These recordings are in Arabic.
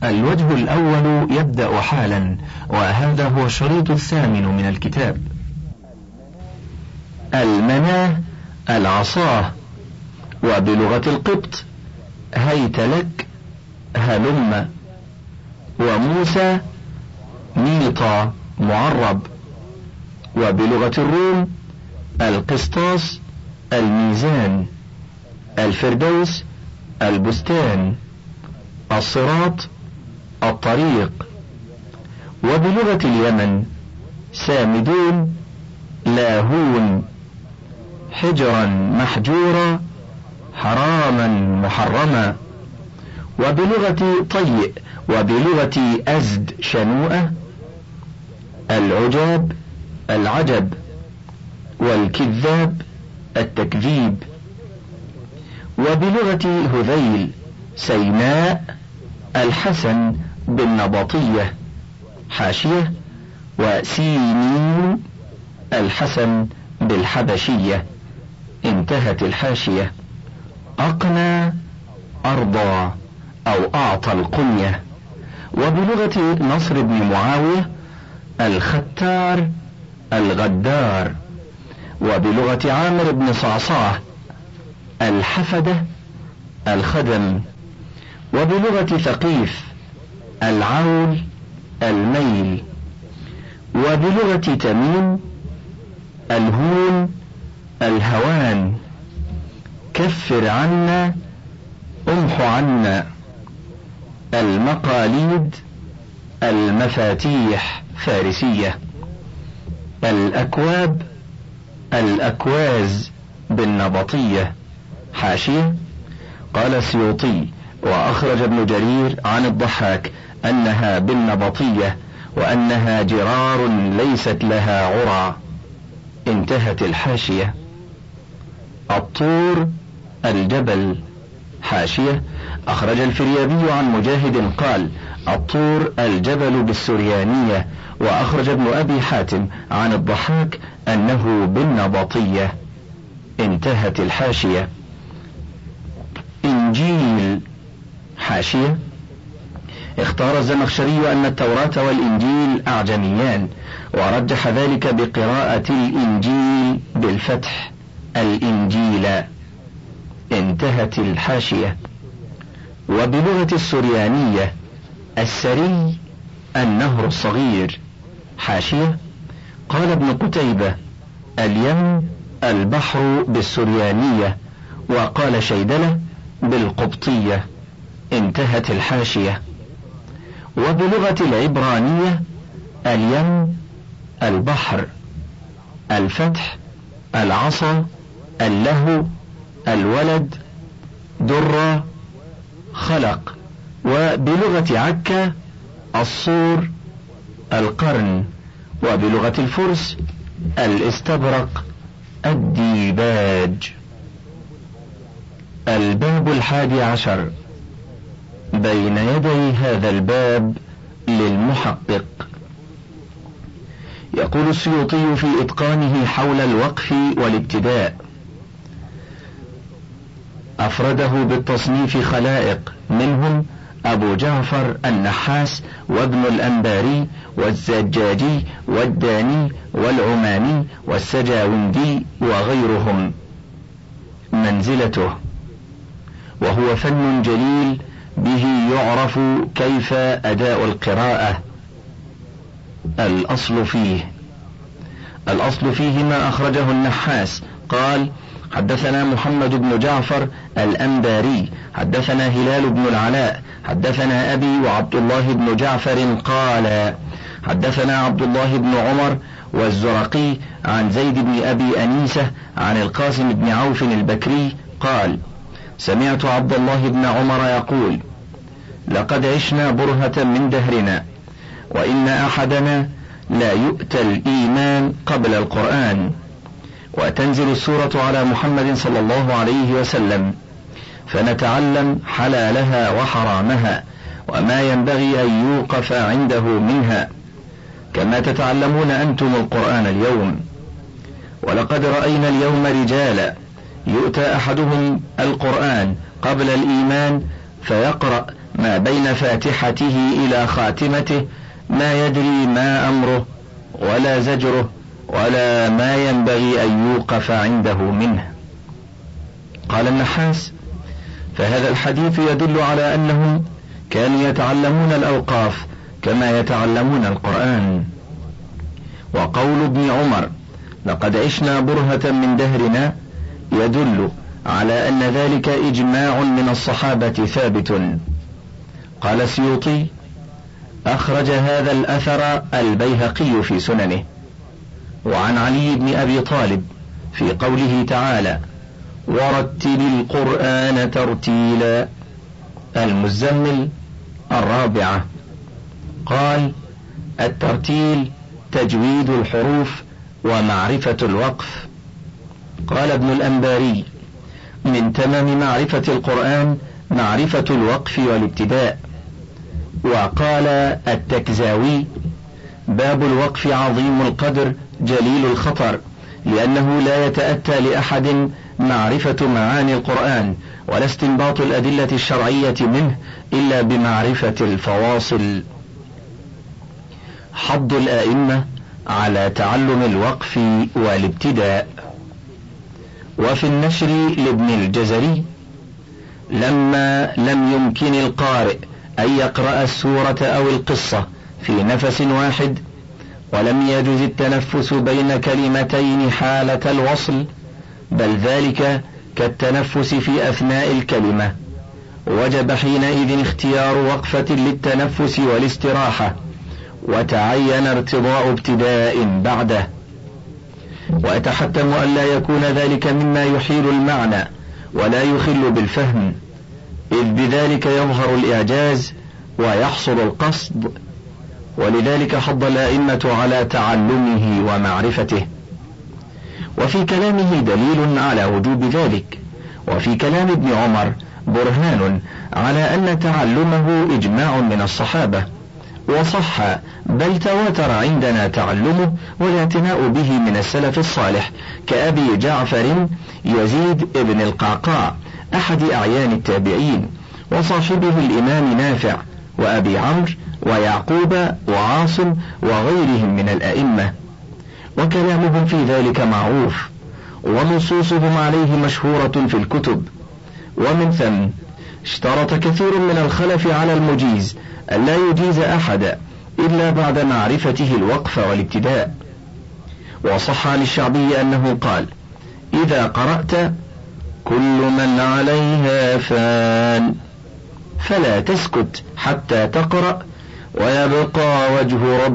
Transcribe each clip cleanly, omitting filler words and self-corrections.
الوجه الأول يبدأ حالا، وهذا هو الشريط الثامن من الكتاب. المناه العصاه، وبلغة القبط هيت لك هلم، وموسى ميطا معرب، وبلغة الروم القسطاس الميزان، الفردوس البستان، الصراط الطريق. وبلغة اليمن سامدون لاهون، حجرا محجورا حراما محرما. وبلغة طيء وبلغة أزد شنوءة العجاب العجب، والكذاب التكذيب. وبلغة هذيل سيناء الحسن بالنبطية حاشية، وسينين الحسن بالحبشية. انتهت الحاشية. أقنى أرضى أو أعطى القنية. وبلغة نصر بن معاوية الختار الغدار. وبلغة عامر بن صعصاع الحفدة الخدم. وبلغة ثقيف العول الميل. وبلغة تميم الهون الهوان. كفر عنا امح عنا. المقاليد المفاتيح فارسية. الأكواب الأكواز بالنبطية حاشية. قال السيوطي: وأخرج ابن جرير عن الضحاك أنها بالنبطية، وأنها جرار ليست لها عرى. انتهت الحاشية. الطور الجبل حاشية. أخرج الفريابي عن مجاهد قال: الطور الجبل بالسريانية. وأخرج ابن أبي حاتم عن الضحاك أنه بالنبطية. انتهت الحاشية. إنجيل حاشية. اختار الزمخشري أن التوراة والإنجيل أعجميان، ورجح ذلك بقراءة الإنجيل بالفتح الإنجيل. انتهت الحاشية. وبلغة السريانية السري النهر الصغير حاشية. قال ابن قتيبة: اليم البحر بالسريانية. وقال شيدلة بالقبطية. انتهت الحاشية. وبلغة العبرانية اليم البحر، الفتح العصا، اللهو الولد، درة خلق. وبلغة عكا الصور القرن. وبلغة الفرس الاستبرق الديباج. الباب 11 بين يدي هذا الباب للمحقق. يقول السيوطي في إتقانه حول الوقف والابتداء: أفرده بالتصنيف خلائق، منهم أبو جعفر النحاس وابن الأنباري والزجاجي والداني والعماني والسجاوندي وغيرهم. منزلته: وهو فن جليل به يعرف كيف أداء القراءة. الأصل فيه ما أخرجه النحاس قال: حدثنا محمد بن جعفر الأنباري حدثنا هلال بن العلاء حدثنا أبي وعبد الله بن جعفر قال: حدثنا عبد الله بن عمر والزرقي عن زيد بن أبي أنيسة عن القاسم بن عوف البكري قال: سمعت عبد الله بن عمر يقول: لقد عشنا برهة من دهرنا، وإن أحدنا لا يؤتى الإيمان قبل القرآن، وتنزل السورة على محمد صلى الله عليه وسلم، فنتعلم حلالها وحرامها وما ينبغي أن يوقف عنده منها، كما تتعلمون أنتم القرآن اليوم. ولقد رأينا اليوم رجالا يؤتى أحدهم القرآن قبل الإيمان فيقرأ ما بين فاتحته إلى خاتمته ما يدري ما أمره ولا زجره ولا ما ينبغي أن يوقف عنده منه. قال النحاس: فهذا الحديث يدل على أنهم كانوا يتعلمون الأوقاف كما يتعلمون القرآن. وقول ابن عمر: لقد عشنا برهة من دهرنا، يدل على أن ذلك إجماع من الصحابة ثابت. قال السيوطي: أخرج هذا الأثر البيهقي في سننه. وعن علي بن أبي طالب في قوله تعالى: ورتل القرآن ترتيلا، المزمل 4. قال: الترتيل تجويد الحروف ومعرفة الوقف. قال ابن الأنباري: من تمام معرفة القرآن معرفة الوقف والابتداء. وقال التكزاوي: باب الوقف عظيم القدر جليل الخطر، لأنه لا يتأتى لأحد معرفة معاني القرآن ولا استنباط الأدلة الشرعية منه إلا بمعرفة الفواصل. حض الآئمة على تعلم الوقف والابتداء. وفي النشر لابن الجزري: لما لم يمكن القارئ أن يقرأ السورة أو القصة في نفس واحد، ولم يجز التنفس بين كلمتين حالة الوصل، بل ذلك كالتنفس في أثناء الكلمة، وجب حينئذ اختيار وقفة للتنفس والاستراحة، وتعين ارتضاء ابتداء بعده. ويتحتم أن لا يكون ذلك مما يحيل المعنى ولا يخل بالفهم، إذ بذلك يظهر الإعجاز ويحصل القصد، ولذلك حض الأئمة على تعلمه ومعرفته. وفي كلامه دليل على وجوب ذلك، وفي كلام ابن عمر برهان على أن تعلمه إجماع من الصحابة، وصح بل تواتر عندنا تعلمه والاعتناء به من السلف الصالح، كأبي جعفر يزيد ابن القعقاع أحد أعيان التابعين، وصاحبه الإمام نافع، وأبي عمرو، ويعقوب، وعاصم، وغيرهم من الأئمة. وكلامهم في ذلك معروف، ونصوصهم عليه مشهورة في الكتب. ومن ثم اشترط كثير من الخلف على المجيز ألا يجيز أحد إلا بعد معرفته الوقف والابتداء. وصح عن الشعبي أنه قال: إذا قرأت كل من عليها فان فلا تسكت حتى تقرأ ويبقى وجه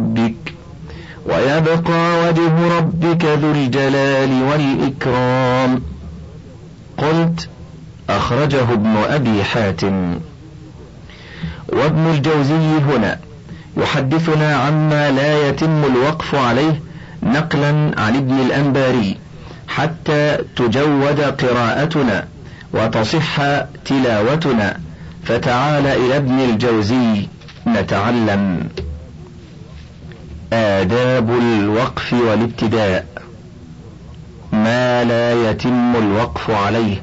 ربك ذو الجلال والإكرام. قلت: أخرجه ابن أبي حاتم. وابن الجوزي هنا يحدثنا عما لا يتم الوقف عليه نقلا عن ابن الأنباري حتى تجود قراءتنا وتصح تلاوتنا، فتعال إلى ابن الجوزي نتعلم. آداب الوقف والابتداء. ما لا يتم الوقف عليه.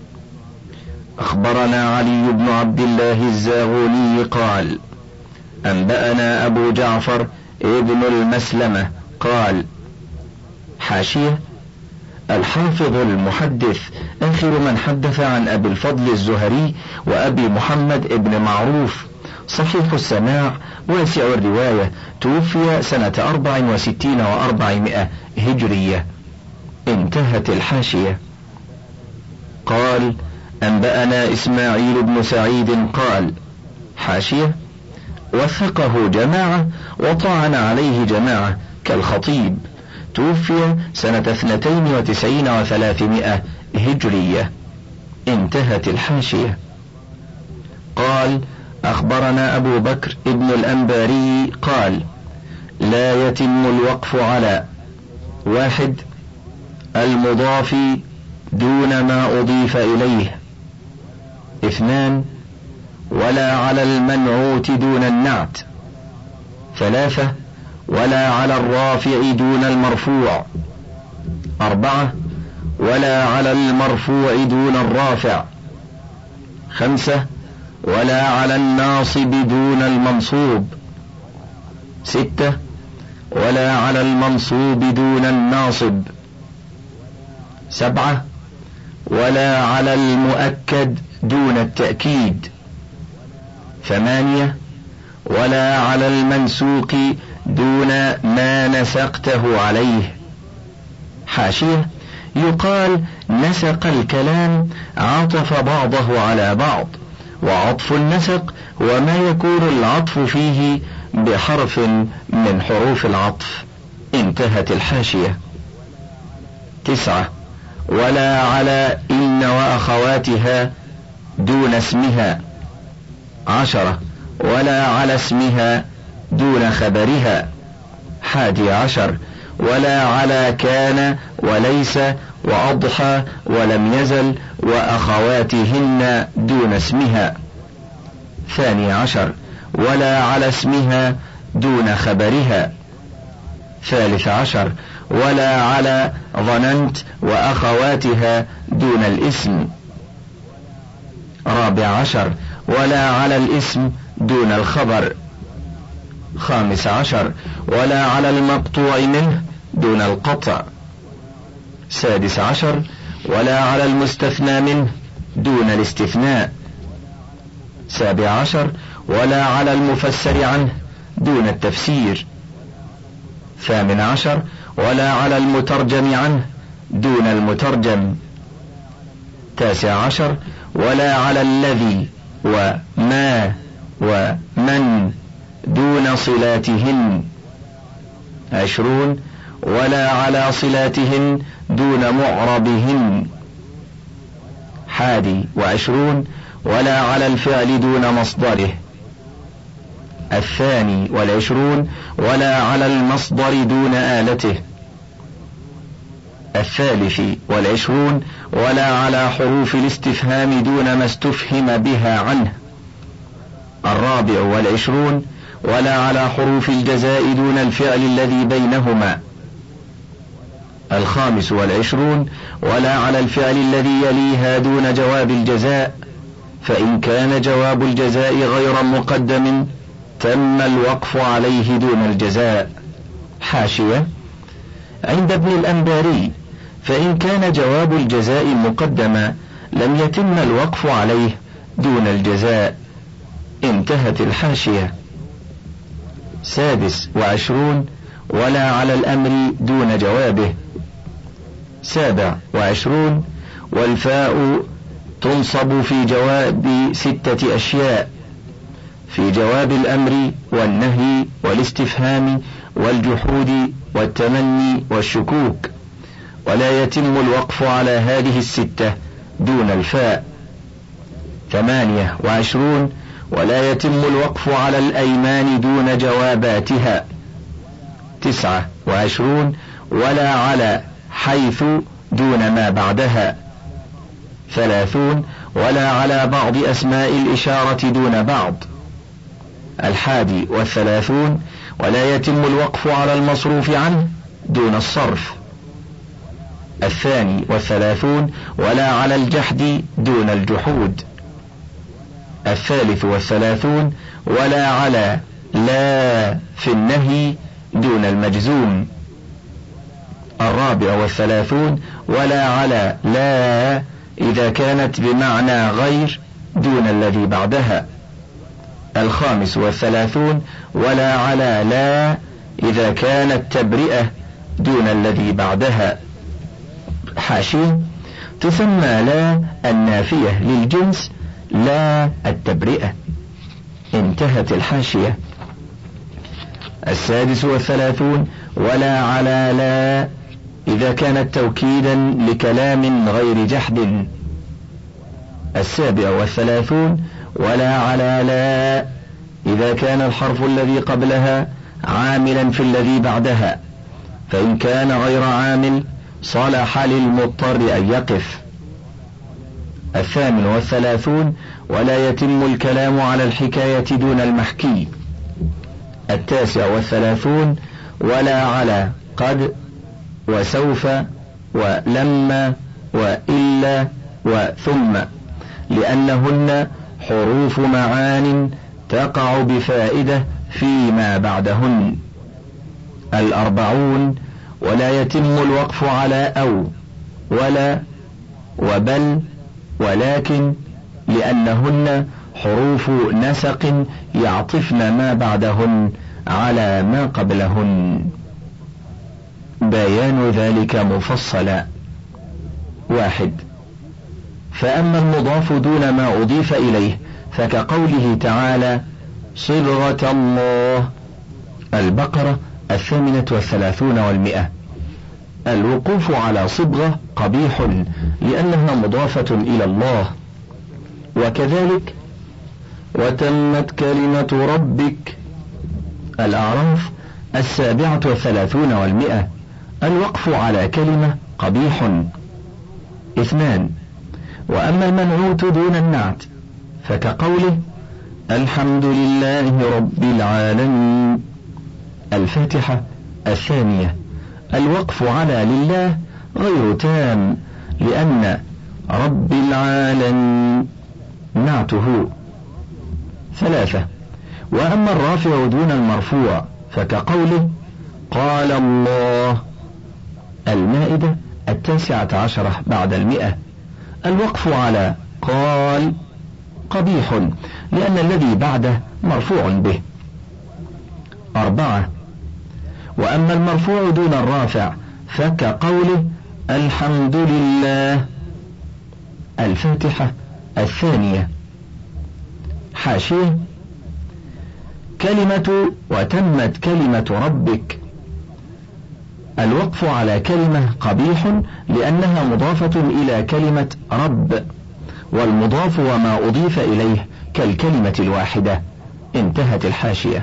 أخبرنا علي بن عبد الله الزاغوني قال: أنبأنا أبو جعفر ابن المسلمة قال. حاشية: الحافظ المحدث آخر من حدث عن أبي الفضل الزهري وأبي محمد ابن معروف، صحيح السماع واسع الرواية، توفي سنة 64 و400 هجرية. انتهت الحاشية. قال: أنبأنا إسماعيل بن سعيد قال. حاشية: وثقه جماعة وطعن عليه جماعة كالخطيب، توفي سنة 92 و300 هجرية. انتهت الحاشية. قال: أخبرنا أبو بكر ابن الأنباري قال: لا يتم الوقف على: 1. المضاف دون ما أضيف إليه. 2. ولا على المنعوت دون النعت. 3. ولا على الرافع دون المرفوع. 4. ولا على المرفوع دون الرافع. 5. ولا على الناصب دون المنصوب. 6 ولا على المنصوب دون الناصب. 7 ولا على المؤكد دون التأكيد. 8 ولا على المنسوق دون ما نسقته عليه. حاشية: يقال نسق الكلام، عطف بعضه على بعض، وعطف النسق هو ما يكون العطف فيه بحرف من حروف العطف. انتهت الحاشية. 9 ولا على إن وأخواتها دون اسمها. 10 ولا على اسمها دون خبرها. 11 ولا على كان وليس وأضحى ولم يزل وأخواتهن دون اسمها. 12 ولا على اسمها دون خبرها. 13 ولا على ظننت وأخواتها دون الاسم. 14 ولا على الاسم دون الخبر. 15 ولا على المقطوع منه دون القطع. 16 ولا على المستثنى منه دون الاستثناء. 17 ولا على المفسر عنه دون التفسير. 18 ولا على المترجم عنه دون المترجم. 19 ولا على الذي وما ومن دون صلاتهن. 20 ولا على صلاتهن دون معربهن. 21 ولا على الفعل دون مصدره. 22 ولا على المصدر دون آلته. 23 ولا على حروف الاستفهام دون ما استفهم بها عنه. 24 ولا على حروف الجزاء دون الفعل الذي بينهما. 25 ولا على الفعل الذي يليها دون جواب الجزاء، فإن كان جواب الجزاء غير مقدم تم الوقف عليه دون الجزاء. حاشية: عند ابن الأنباري فإن كان جواب الجزاء مقدما لم يتم الوقف عليه دون الجزاء. انتهت الحاشية. 26 ولا على الأمر دون جوابه. 27 والفاء تنصب في جواب 6 أشياء: في جواب الأمر والنهي والاستفهام والجحود والتمني والشكوك، ولا يتم الوقف على هذه 6 دون الفاء. 28 ولا يتم الوقف على الأيمان دون جواباتها. 29 ولا على حيث دون ما بعدها. 30 ولا على بعض أسماء الإشارة دون بعض. 31 ولا يتم الوقف على المصروف عنه دون الصرف. 32 ولا على الجحد دون الجحود. 33 ولا على لا في النهي دون المجزوم. 34 ولا على لا إذا كانت بمعنى غير دون الذي بعدها. 35 ولا على لا إذا كانت تبرئة دون الذي بعدها. حاشية: تسمى لا النافية للجنس لا التبرئة. انتهت الحاشية. 36 ولا على لا إذا كانت توكيدا لكلام غير جحد. 37 ولا على لا إذا كان الحرف الذي قبلها عاملا في الذي بعدها، فإن كان غير عامل صلح للمضطر أن يقف. 38 ولا يتم الكلام على الحكاية دون المحكي. 39 ولا على قد وسوف ولما وإلا وثم، لأنهن حروف معان تقع بفائدة فيما بعدهن. 40 ولا يتم الوقف على أو ولا وبل ولكن لأنهن حروف نسق يعطفن ما بعدهن على ما قبلهن. بيان ذلك مفصلا. 1. فأما المضاف دون ما أضيف إليه فكقوله تعالى صبغة الله، البقرة 38 و100. الوقوف على صبغة قبيح لأنها مضافة إلى الله. وكذلك وتمت كلمة ربك، الأعراف 37 و100. الوقف على كلمة قبيح. 2. وأما المنعوت دون النعت فكقوله الحمد لله رب العالمين، الفاتحة 2. الوقف على لله غير تام لأن رب العالمين نعته. 3. وأما الرافع دون المرفوع فكقوله قال الله، المائدة 19 بعد 100. الوقف على قال قبيح لأن الذي بعده مرفوع به. 4. وأما المرفوع دون الرافع فكقوله الحمد لله، الفاتحة 2. حاشية. كلمة وتمت كلمة ربك، الوقف على كلمة قبيح لأنها مضافة إلى كلمة رب، والمضاف وما أضيف إليه كالكلمة الواحدة. انتهت الحاشية.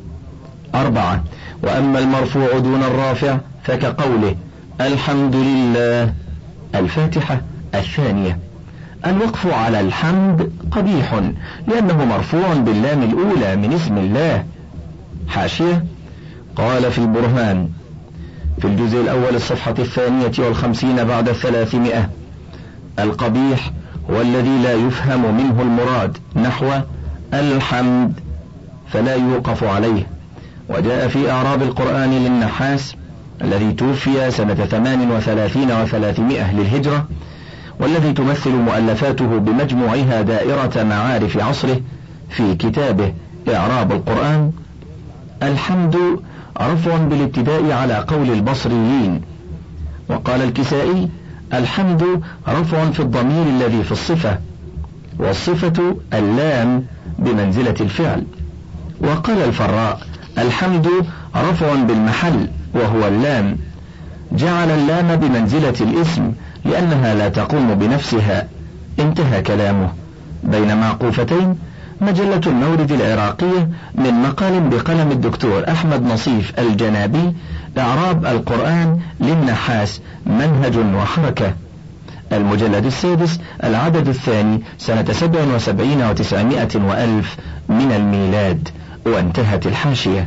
4. وأما المرفوع دون الرافع فكقوله الحمد لله، الفاتحة 2. الوقف على الحمد قبيح لأنه مرفوع باللام الأولى من اسم الله. حاشية. قال في البرهان في الجزء الأول الصفحة 52 بعد 300: القبيح هو الذي لا يفهم منه المراد نحو الحمد فلا يوقف عليه. وجاء في أعراب القرآن للنحاس الذي توفي سنة 38 و300 للهجرة، والذي تمثل مؤلفاته بمجموعها دائرة معارف عصره في كتابه إعراب القرآن: الحمد رفع بالابتداء على قول البصريين. وقال الكسائي: الحمد رفع في الضمير الذي في الصفة، والصفة اللام بمنزلة الفعل. وقال الفراء: الحمد رفع بالمحل وهو اللام، جعل اللام بمنزلة الاسم لأنها لا تقوم بنفسها. انتهى كلامه. بين معقوفتين مجلة المورد العراقية من مقال بقلم الدكتور أحمد نصيف الجنابي: إعراب القرآن للنحاس منهج وحركة، المجلد 6 العدد 2 سنة 77 و900 وألف من الميلاد. وانتهت الحاشية.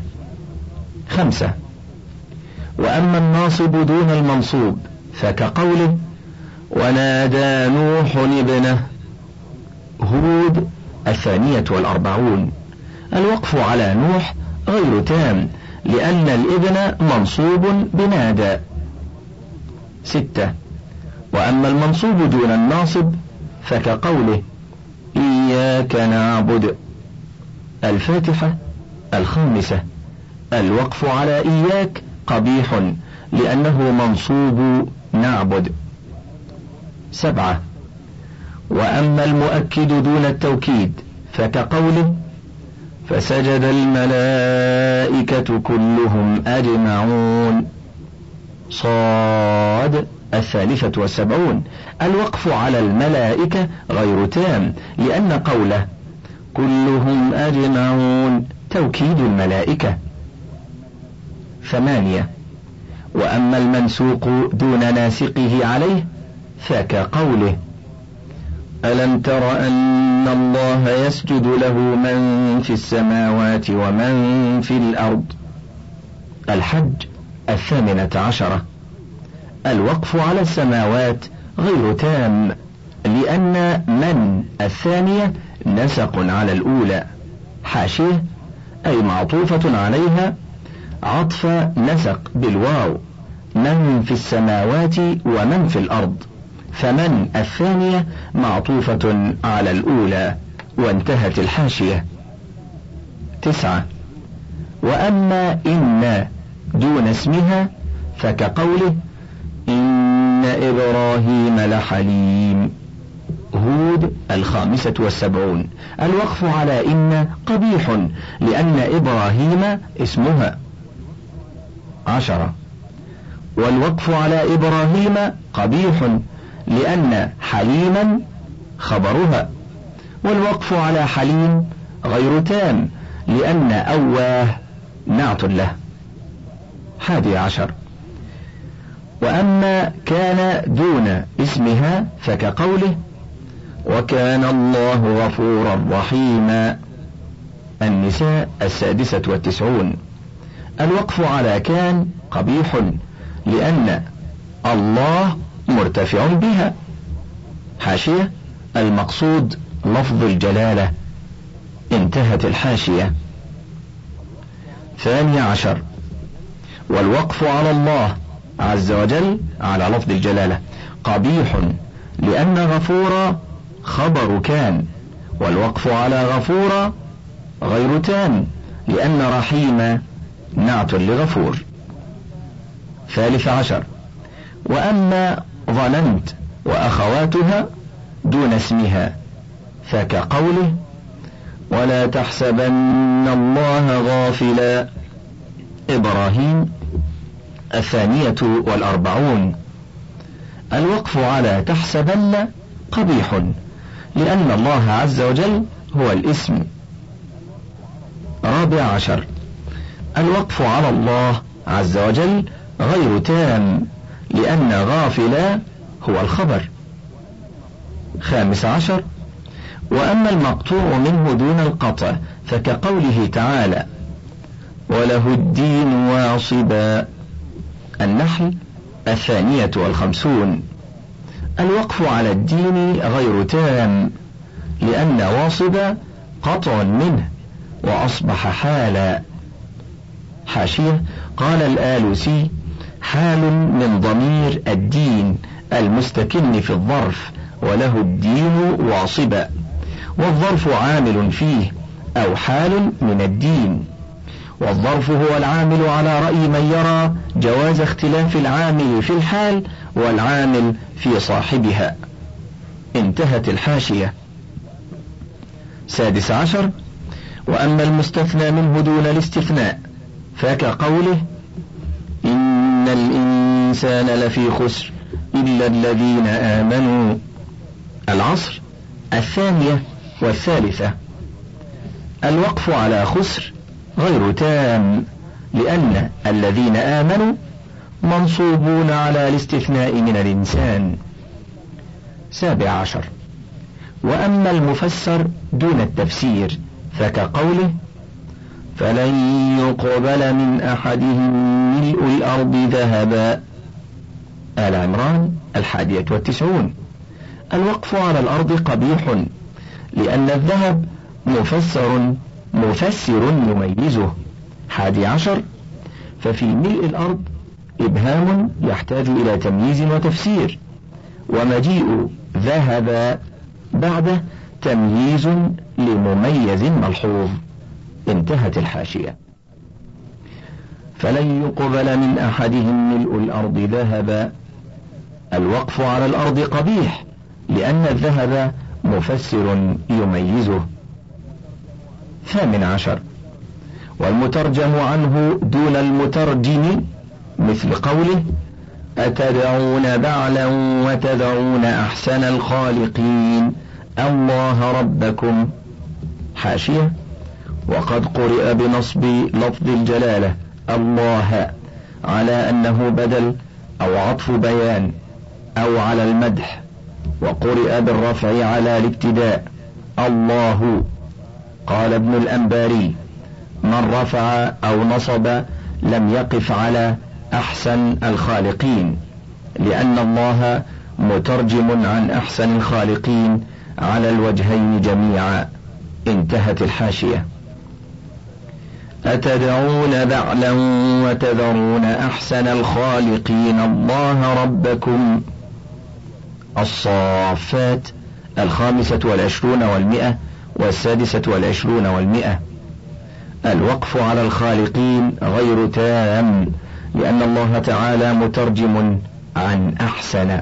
5. وأما الناصب دون المنصوب فكقوله ونادى نوح ابنه، هود 42. الوقف على نوح غير تام لأن الابن منصوب بنادى. 6. وأما المنصوب دون الناصب فكقوله إياك نعبد، الفاتحة 5. الوقف على إياك قبيح لأنه منصوب نعبد. 7. وأما المؤكد دون التوكيد فكقوله فسجد الملائكة كلهم أجمعون، صاد 73. الوقف على الملائكة غير تام لأن قوله كلهم أجمعون توكيد الملائكة. 8. وأما المنسوق دون ناسقه عليه فكقوله ألم تر أن الله يسجد له من في السماوات ومن في الأرض، الحج 18. الوقف على السماوات غير تام لأن من الثانية نسق على الأولى. حاشية أي معطوفة عليها عطف نسق بالواو، من في السماوات ومن في الأرض، فمن الثانية معطوفة على الأولى، وانتهت الحاشية. 9. وأما إن دون اسمها فكقوله إن إبراهيم لحليم. هود 75. الوقف على إن قبيح لأن إبراهيم اسمها. 10. والوقف على إبراهيم قبيح لأن حليما خبرها، والوقف على حليم غير تام لأن أواه نعت له. 11. وأما كان دون اسمها فكقوله وكان الله غفورا رحيما. النساء 96. الوقف على كان قبيح لأن الله مرتفع بها. حاشية المقصود لفظ الجلالة، انتهت الحاشية. 12. والوقف على الله عز وجل على لفظ الجلالة قبيح لأن غفور خبر كان، والوقف على غفور غير تام لأن رحيم نعت لغفور. 13. وأما ظننت وأخواتها دون اسمها فكقوله ولا تحسبن الله غافلا. إبراهيم 42. الوقف على تحسبن قبيح لأن الله عز وجل هو الاسم. 14. الوقف على الله عز وجل غير تام لأن غافلا هو الخبر. 15. وأما المقطوع منه دون القطع فكقوله تعالى وله الدين واصبا. النحل 52. الوقف على الدين غير تام لأن واصبا قطع منه وأصبح حالا. حاشية قال الآلوسي حال من ضمير الدين المستكن في الظرف وله الدين واصبا، والظرف عامل فيه أو حال من الدين، والظرف هو العامل على رأي من يرى جواز اختلاف العامل في الحال والعامل في صاحبها. انتهت الحاشية. 16. وأما المستثنى منه دون الاستثناء فكقوله إن الإنسان لفي خسر إلا الذين آمنوا. العصر 2 والثالثة. الوقف على خسر غير تام لأن الذين آمنوا منصوبون على الاستثناء من الإنسان. 17. وأما المفسر دون التفسير فكقوله فلن يقبل من أحدهم ملء الأرض ذهبا. آل عمران 91. الوقف على الأرض قبيح لأن الذهب مفسر يميزه. 11. ففي ملء الأرض إبهام يحتاج إلى تمييز وتفسير، ومجيء ذهب بعده تمييز لمميز ملحوظ. انتهت الحاشية. فلن يقبل من أحدهم ملء الأرض ذهبا. الوقف على الأرض قبيح لأن الذهب مفسر يميزه. 18. والمترجم عنه دون المترجم مثل قوله أتدعون بعلا وتدعون أحسن الخالقين الله ربكم. حاشية وقد قرئ بنصب لفظ الجلالة الله على أنه بدل أو عطف بيان أو على المدح، وقرئ بالرفع على الابتداء الله. قال ابن الأنباري من رفع أو نصب لم يقف على أحسن الخالقين، لأن الله مترجم عن أحسن الخالقين على الوجهين جميعا. انتهت الحاشية. أتدعون بعلا وتذرون أحسن الخالقين الله ربكم. الصافات 25 والمئة 26 والمئة. الوقف على الخالقين غير تام، لأن الله تعالى مترجم عن أحسن.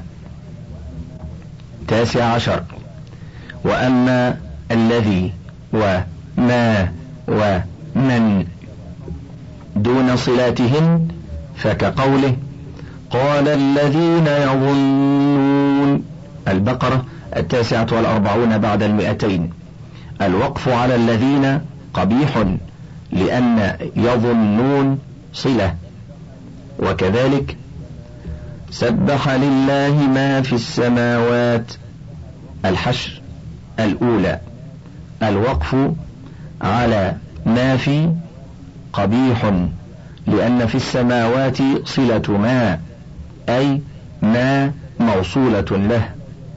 19. وأما الذي وما ومن دون صلاتهن فكقوله قال الذين يظنون. البقرة 49 بعد 200. الوقف على الذين قبيح، لأن يظنون صلة. وكذلك سبح لله ما في السماوات. الحشر 1. الوقف على ما في قبيح، لأن في السماوات صلة ما، أي ما موصولة له.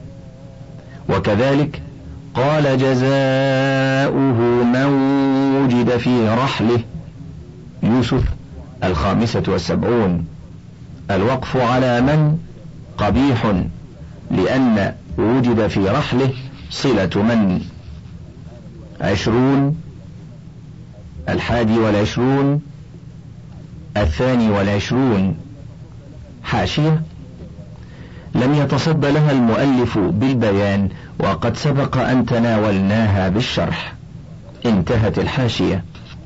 وكذلك قال جزاؤه من وجد في رحله. يوسف 75. الوقف على من قبيح، لأن وجد في رحله صلة من. 20. 21. 22. حاشية لم يتصد لها المؤلف بالبيان، وقد سبق أن تناولناها بالشرح. انتهت الحاشية.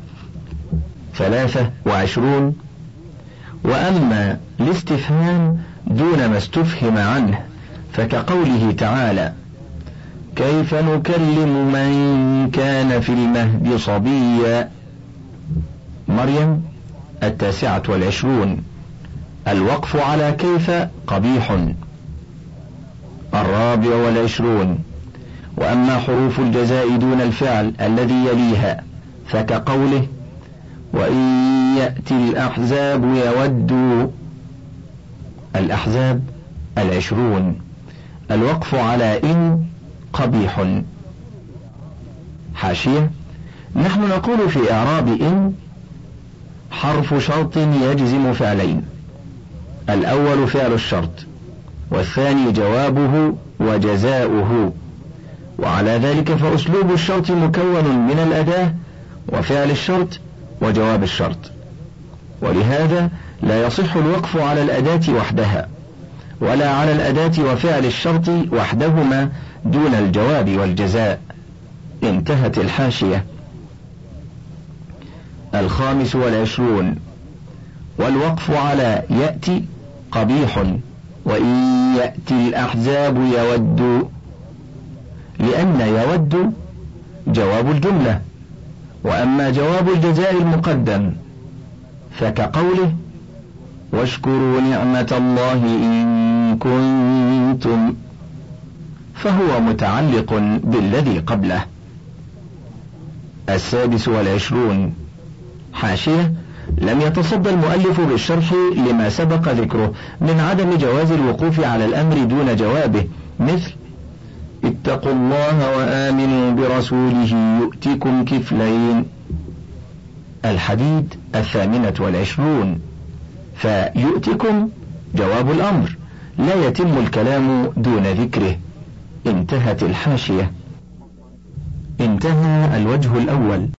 23. وأما الاستفهام دون ما استفهم عنه فكقوله تعالى كيف نكلم من كان في المهد صبيا. مريم 29. الوقف على كيف قبيح. 24. وأما حروف الجزاء دون الفعل الذي يليها فكقوله وإن يأتي الأحزاب يودوا. الأحزاب 20. الوقف على إن قبيح. حاشية نحن نقول في إعراب إن حرف شرط يجزم فعلين، الأول فعل الشرط، والثاني جوابه وجزاؤه. وعلى ذلك فأسلوب الشرط مكون من الأداة وفعل الشرط وجواب الشرط، ولهذا لا يصح الوقف على الأداة وحدها ولا على الأداة وفعل الشرط وحدهما دون الجواب والجزاء. انتهت الحاشية. 25. والوقف على يأتي قبيح، وإن يأتي الأحزاب يودوا، لأن يود جواب الجملة، وأما جواب الجزاء المقدم فكقوله واشكروا نعمة الله إن كنتم، فهو متعلق بالذي قبله. 26. حاشية لم يتصد المؤلف بالشرح لما سبق ذكره من عدم جواز الوقوف على الأمر دون جوابه، مثل اتقوا الله وآمنوا برسوله يؤتكم كفلين. الحديد 28. فيؤتكم جواب الأمر لا يتم الكلام دون ذكره. انتهت الحاشية. انتهى الوجه الأول.